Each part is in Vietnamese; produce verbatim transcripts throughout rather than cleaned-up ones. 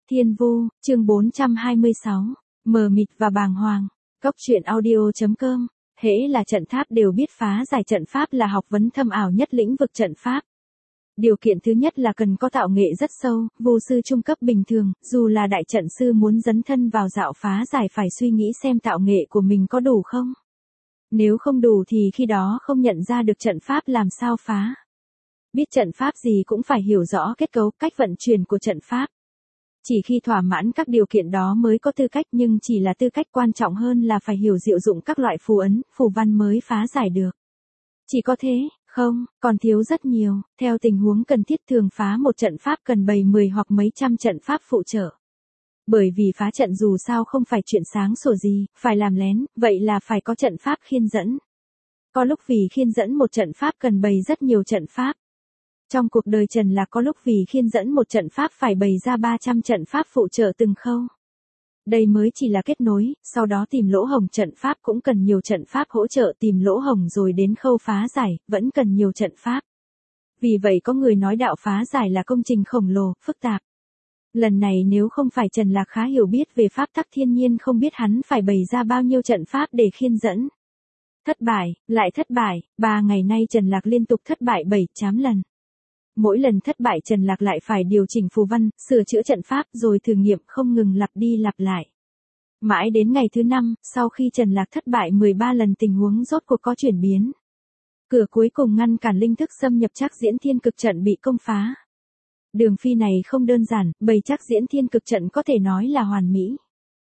Thiên Vu, chương bốn trăm hai mươi sáu, mờ mịt và bàng hoàng. Cốc truyện audio.com, hễ là trận pháp đều biết phá giải trận pháp là học vấn thâm ảo nhất lĩnh vực trận pháp. Điều kiện thứ nhất là cần có tạo nghệ rất sâu, vu sư trung cấp bình thường, dù là đại trận sư muốn dấn thân vào dạo phá giải phải suy nghĩ xem tạo nghệ của mình có đủ không. Nếu không đủ thì khi đó không nhận ra được trận pháp làm sao phá. Biết trận pháp gì cũng phải hiểu rõ kết cấu, cách vận chuyển của trận pháp. Chỉ khi thỏa mãn các điều kiện đó mới có tư cách, nhưng chỉ là tư cách, quan trọng hơn là phải hiểu diệu dụng các loại phù ấn, phù văn mới phá giải được. Chỉ có thế, không, còn thiếu rất nhiều, theo tình huống cần thiết thường phá một trận pháp cần bày mười hoặc mấy trăm trận pháp phụ trợ. Bởi vì phá trận dù sao không phải chuyện sáng sủa gì, phải làm lén, vậy là phải có trận pháp khiên dẫn. Có lúc vì khiên dẫn một trận pháp cần bày rất nhiều trận pháp. Trong cuộc đời Trần Lạc có lúc vì khiên dẫn một trận pháp phải bày ra ba trăm trận pháp phụ trợ từng khâu. Đây mới chỉ là kết nối, sau đó tìm lỗ hổng trận pháp cũng cần nhiều trận pháp hỗ trợ, tìm lỗ hổng rồi đến khâu phá giải, vẫn cần nhiều trận pháp. Vì vậy có người nói đạo phá giải là công trình khổng lồ, phức tạp. Lần này nếu không phải Trần Lạc khá hiểu biết về pháp tắc thiên nhiên không biết hắn phải bày ra bao nhiêu trận pháp để khiên dẫn. Thất bại, lại thất bại, ba ngày nay Trần Lạc liên tục thất bại bảy chám lần. Mỗi lần thất bại Trần Lạc lại phải điều chỉnh phù văn, sửa chữa trận pháp rồi thử nghiệm không ngừng lặp đi lặp lại. Mãi đến ngày thứ năm, sau khi Trần Lạc thất bại mười ba lần tình huống rốt cuộc có chuyển biến. Cửa cuối cùng ngăn cản linh thức xâm nhập Trác Diễn Thiên Cực Trận bị công phá. Đường phi này không đơn giản, bày Trác Diễn Thiên Cực Trận có thể nói là hoàn mỹ.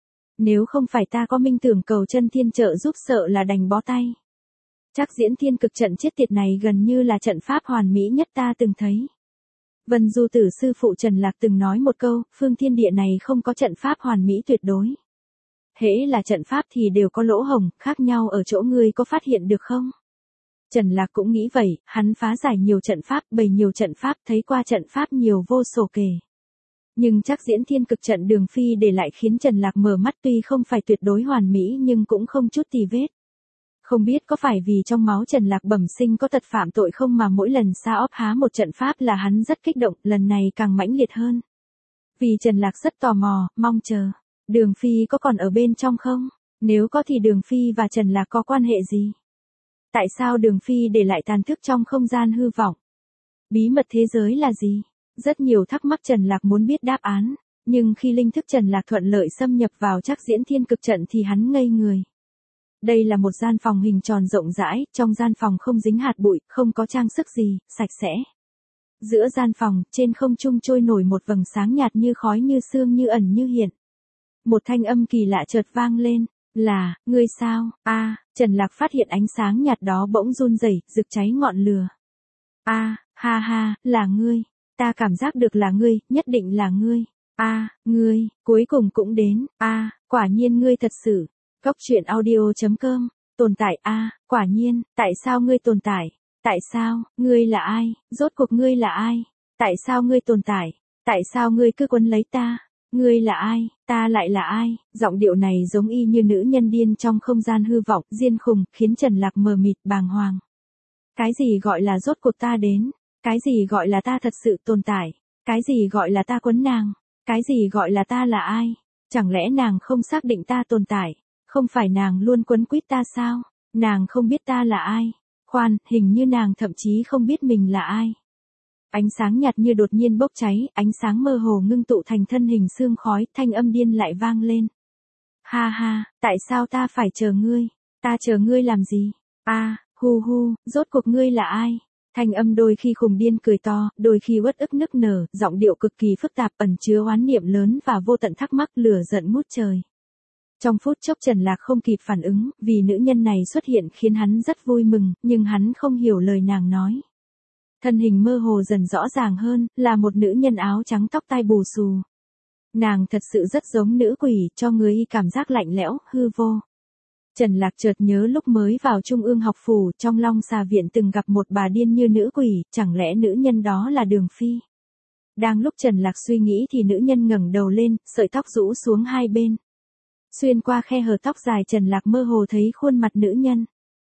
Nếu không phải ta có minh tưởng cầu chân thiên trợ giúp sợ là đành bó tay. Trác Diễn Thiên Cực Trận chết tiệt này gần như là trận pháp hoàn mỹ nhất ta từng thấy. Vân Du Tử sư phụ Trần Lạc từng nói một câu, phương thiên địa này không có trận pháp hoàn mỹ tuyệt đối. Hễ là trận pháp thì đều có lỗ hổng, khác nhau ở chỗ ngươi có phát hiện được không? Trần Lạc cũng nghĩ vậy, hắn phá giải nhiều trận pháp, bày nhiều trận pháp, thấy qua trận pháp nhiều vô số kể. Nhưng Trác Diễn Thiên Cực Trận đường phi để lại khiến Trần Lạc mở mắt, tuy không phải tuyệt đối hoàn mỹ nhưng cũng không chút tì vết. Không biết có phải vì trong máu Trần Lạc bẩm sinh có tật phạm tội không mà mỗi lần Sa Óp há một trận pháp là hắn rất kích động, lần này càng mãnh liệt hơn. Vì Trần Lạc rất tò mò, mong chờ. Đường Phi có còn ở bên trong không? Nếu có thì Đường Phi và Trần Lạc có quan hệ gì? Tại sao Đường Phi để lại tàn thức trong không gian hư vọng? Bí mật thế giới là gì? Rất nhiều thắc mắc Trần Lạc muốn biết đáp án. Nhưng khi linh thức Trần Lạc thuận lợi xâm nhập vào Trác Diễn Thiên Cực Trận thì hắn ngây người. Đây là một gian phòng hình tròn rộng rãi, trong gian phòng không dính hạt bụi, không có trang sức gì, sạch sẽ. Giữa gian phòng, trên không trung trôi nổi một vầng sáng nhạt như khói như sương như ẩn như hiện. Một thanh âm kỳ lạ chợt vang lên, là, ngươi sao, a à, Trần Lạc phát hiện ánh sáng nhạt đó bỗng run rẩy, rực cháy ngọn lửa. a à, ha ha, là ngươi, ta cảm giác được là ngươi, nhất định là ngươi, a à, ngươi, cuối cùng cũng đến, a à, quả nhiên ngươi thật sự. Cốc truyện audio.com, tồn tại a à, quả nhiên, tại sao ngươi tồn tại? Tại sao, ngươi là ai? Rốt cuộc ngươi là ai? Tại sao ngươi tồn tại? Tại sao ngươi cứ quấn lấy ta? Ngươi là ai? Ta lại là ai? Giọng điệu này giống y như nữ nhân điên trong không gian hư vọng, diên khùng, khiến Trần Lạc mờ mịt, bàng hoàng. Cái gì gọi là rốt cuộc ta đến? Cái gì gọi là ta thật sự tồn tại? Cái gì gọi là ta quấn nàng? Cái gì gọi là ta là ai? Chẳng lẽ nàng không xác định ta tồn tại? Không phải nàng luôn quấn quýt ta sao? Nàng không biết ta là ai? Khoan, hình như nàng thậm chí không biết mình là ai. Ánh sáng nhạt như đột nhiên bốc cháy, ánh sáng mơ hồ ngưng tụ thành thân hình sương khói, thanh âm điên lại vang lên. Ha ha, tại sao ta phải chờ ngươi? Ta chờ ngươi làm gì? A, à, hu hu, rốt cuộc ngươi là ai? Thanh âm đôi khi khùng điên cười to, đôi khi uất ức nức nở, giọng điệu cực kỳ phức tạp, ẩn chứa oán niệm lớn và vô tận thắc mắc, lửa giận ngút trời. Trong phút chốc Trần Lạc không kịp phản ứng, vì nữ nhân này xuất hiện khiến hắn rất vui mừng, nhưng hắn không hiểu lời nàng nói. Thân hình mơ hồ dần rõ ràng hơn, là một nữ nhân áo trắng tóc tai bù xù. Nàng thật sự rất giống nữ quỷ, cho người y cảm giác lạnh lẽo, hư vô. Trần Lạc chợt nhớ lúc mới vào Trung ương học phủ, trong Long Xà Viện từng gặp một bà điên như nữ quỷ, chẳng lẽ nữ nhân đó là Đường Phi? Đang lúc Trần Lạc suy nghĩ thì nữ nhân ngẩng đầu lên, sợi tóc rũ xuống hai bên. Xuyên qua khe hở tóc dài Trần Lạc mơ hồ thấy khuôn mặt nữ nhân.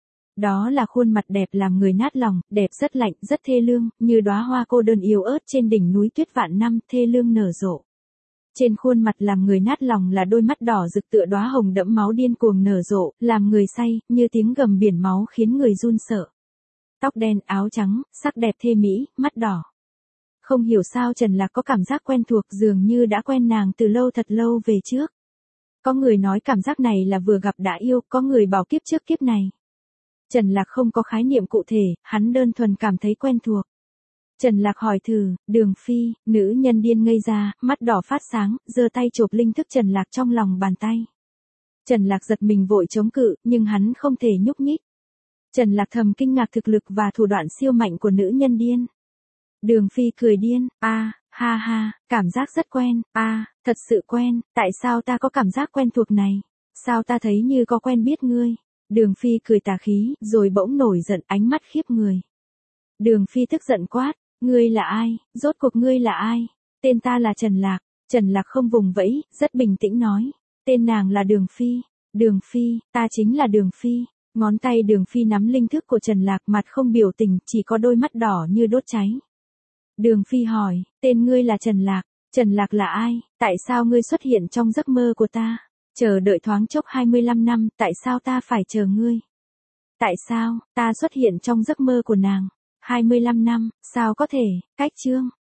Đó là khuôn mặt đẹp làm người nát lòng, đẹp rất lạnh, rất thê lương, như đóa hoa cô đơn yếu ớt trên đỉnh núi tuyết vạn năm, thê lương nở rộ. Trên khuôn mặt làm người nát lòng là đôi mắt đỏ rực tựa đóa hồng đẫm máu điên cuồng nở rộ, làm người say, như tiếng gầm biển máu khiến người run sợ. Tóc đen, áo trắng, sắc đẹp thê mỹ, mắt đỏ. Không hiểu sao Trần Lạc có cảm giác quen thuộc, dường như đã quen nàng từ lâu thật lâu về trước. Có người nói cảm giác này là vừa gặp đã yêu, có người bảo kiếp trước kiếp này. Trần Lạc không có khái niệm cụ thể, hắn đơn thuần cảm thấy quen thuộc. Trần Lạc hỏi thử, Đường Phi, nữ nhân điên ngây ra, mắt đỏ phát sáng, giơ tay chộp linh thức Trần Lạc trong lòng bàn tay. Trần Lạc giật mình vội chống cự, nhưng hắn không thể nhúc nhích. Trần Lạc thầm kinh ngạc thực lực và thủ đoạn siêu mạnh của nữ nhân điên. Đường Phi cười điên, a, ha ha, cảm giác rất quen, a, thật sự quen, tại sao ta có cảm giác quen thuộc này? Sao ta thấy như có quen biết ngươi? Đường Phi cười tà khí, rồi bỗng nổi giận, ánh mắt khiếp người. Đường Phi tức giận quát, ngươi là ai, rốt cuộc ngươi là ai? Tên ta là Trần Lạc. Trần Lạc không vùng vẫy, rất bình tĩnh nói, tên nàng là Đường Phi. Đường Phi, ta chính là Đường Phi. Ngón tay Đường Phi nắm linh thức của Trần Lạc, mặt không biểu tình, chỉ có đôi mắt đỏ như đốt cháy. Đường Phi hỏi, tên ngươi là Trần Lạc, Trần Lạc là ai, tại sao ngươi xuất hiện trong giấc mơ của ta? Chờ đợi thoáng chốc hai mươi lăm năm, tại sao ta phải chờ ngươi? Tại sao, ta xuất hiện trong giấc mơ của nàng? hai mươi lăm năm, sao có thể, cách chương.